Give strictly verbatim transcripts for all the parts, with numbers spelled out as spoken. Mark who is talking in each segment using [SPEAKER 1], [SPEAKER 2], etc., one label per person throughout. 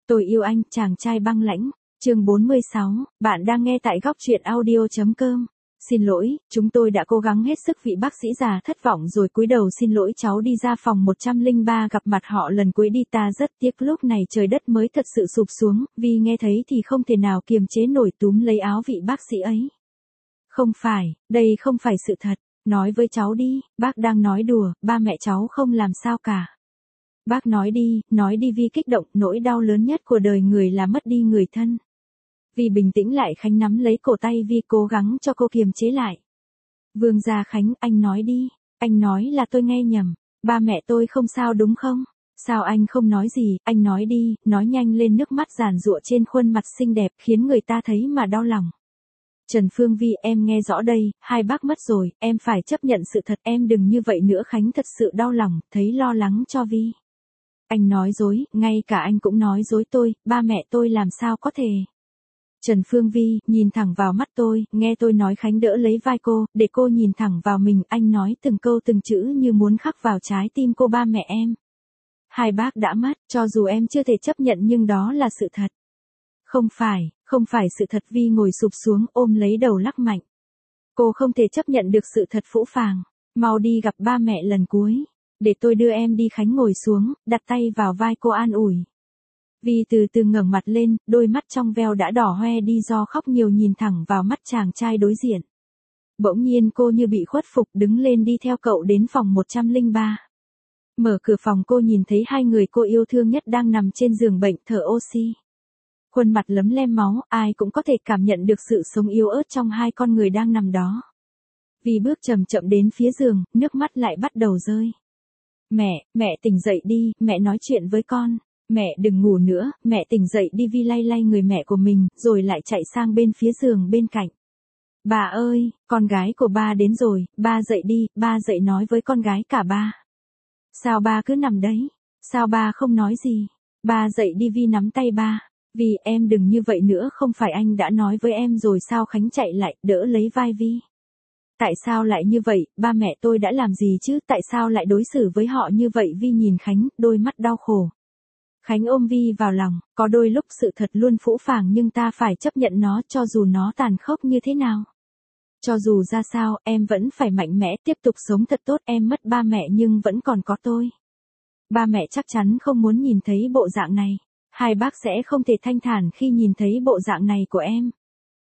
[SPEAKER 1] Tôi yêu anh, chàng trai băng lãnh. Chương bốn mươi sáu, bạn đang nghe tại góc truyện audio chấm com. Xin lỗi, chúng tôi đã cố gắng hết sức, vị bác sĩ già thất vọng rồi cúi đầu xin lỗi. Cháu đi ra phòng một trăm lẻ ba gặp mặt họ lần cuối đi, ta rất tiếc. Lúc này trời đất mới thật sự sụp xuống, vì nghe thấy thì không thể nào kiềm chế nổi, túm lấy áo vị bác sĩ ấy. Không phải, đây không phải sự thật, nói với cháu đi, bác đang nói đùa, ba mẹ cháu không làm sao cả. Bác nói đi, nói đi. Vi kích động, nỗi đau lớn nhất của đời người là mất đi người thân. Vi bình tĩnh lại, Khánh nắm lấy cổ tay Vi cố gắng cho cô kiềm chế lại. Vương Gia Khánh, anh nói đi, anh nói là tôi nghe nhầm, ba mẹ tôi không sao đúng không? Sao anh không nói gì, anh nói đi, nói nhanh lên. Nước mắt giàn giụa trên khuôn mặt xinh đẹp khiến người ta thấy mà đau lòng. Trần Phương Vi, em nghe rõ đây, hai bác mất rồi, em phải chấp nhận sự thật, em đừng như vậy nữa. Khánh thật sự đau lòng, thấy lo lắng cho Vi. Anh nói dối, ngay cả anh cũng nói dối tôi, ba mẹ tôi làm sao có thể. Trần Phương Vi, nhìn thẳng vào mắt tôi, nghe tôi nói. Khánh đỡ lấy vai cô, để cô nhìn thẳng vào mình. Anh nói từng câu từng chữ như muốn khắc vào trái tim cô. Ba mẹ em, hai bác đã mất, cho dù em chưa thể chấp nhận nhưng đó là sự thật. Không phải, không phải sự thật. Vi ngồi sụp xuống, ôm lấy đầu lắc mạnh. Cô không thể chấp nhận được sự thật phũ phàng. Mau đi gặp ba mẹ lần cuối. Để tôi đưa em đi. Khánh ngồi xuống, đặt tay vào vai cô an ủi. Vi từ từ ngẩng mặt lên, đôi mắt trong veo đã đỏ hoe đi do khóc nhiều, nhìn thẳng vào mắt chàng trai đối diện. Bỗng nhiên cô như bị khuất phục, đứng lên đi theo cậu đến phòng một trăm lẻ ba. Mở cửa phòng, cô nhìn thấy hai người cô yêu thương nhất đang nằm trên giường bệnh thở oxy. Khuôn mặt lấm lem máu, ai cũng có thể cảm nhận được sự sống yếu ớt trong hai con người đang nằm đó. Vi bước chậm chậm đến phía giường, nước mắt lại bắt đầu rơi. Mẹ, mẹ tỉnh dậy đi, mẹ nói chuyện với con. Mẹ đừng ngủ nữa, mẹ tỉnh dậy đi. Vi lay lay người mẹ của mình, rồi lại chạy sang bên phía giường bên cạnh. Bà ơi, con gái của ba đến rồi, ba dậy đi, ba dậy nói với con gái cả ba. Sao ba cứ nằm đấy? Sao ba không nói gì? Ba dậy đi. Vi nắm tay ba. Vi, em đừng như vậy nữa, không phải anh đã nói với em rồi sao? Khánh chạy lại, đỡ lấy vai Vi. Tại sao lại như vậy, ba mẹ tôi đã làm gì chứ, tại sao lại đối xử với họ như vậy? Vi nhìn Khánh, đôi mắt đau khổ. Khánh ôm Vi vào lòng, có đôi lúc sự thật luôn phũ phàng nhưng ta phải chấp nhận nó, cho dù nó tàn khốc như thế nào. Cho dù ra sao, em vẫn phải mạnh mẽ, tiếp tục sống thật tốt. Em mất ba mẹ nhưng vẫn còn có tôi. Ba mẹ chắc chắn không muốn nhìn thấy bộ dạng này. Hai bác sẽ không thể thanh thản khi nhìn thấy bộ dạng này của em.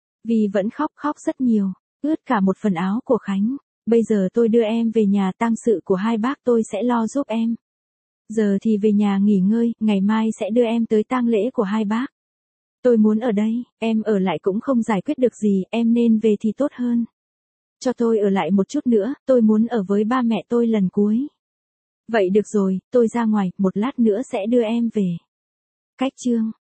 [SPEAKER 1] Vi vẫn khóc, khóc rất nhiều, ướt cả một phần áo của Khánh. Bây giờ tôi đưa em về nhà, tang sự của hai bác tôi sẽ lo giúp em. Giờ thì về nhà nghỉ ngơi, ngày mai sẽ đưa em tới tang lễ của hai bác. Tôi muốn ở đây, em ở lại cũng không giải quyết được gì, em nên về thì tốt hơn. Cho tôi ở lại một chút nữa, tôi muốn ở với ba mẹ tôi lần cuối. Vậy được rồi, tôi ra ngoài, một lát nữa sẽ đưa em về. Cách chương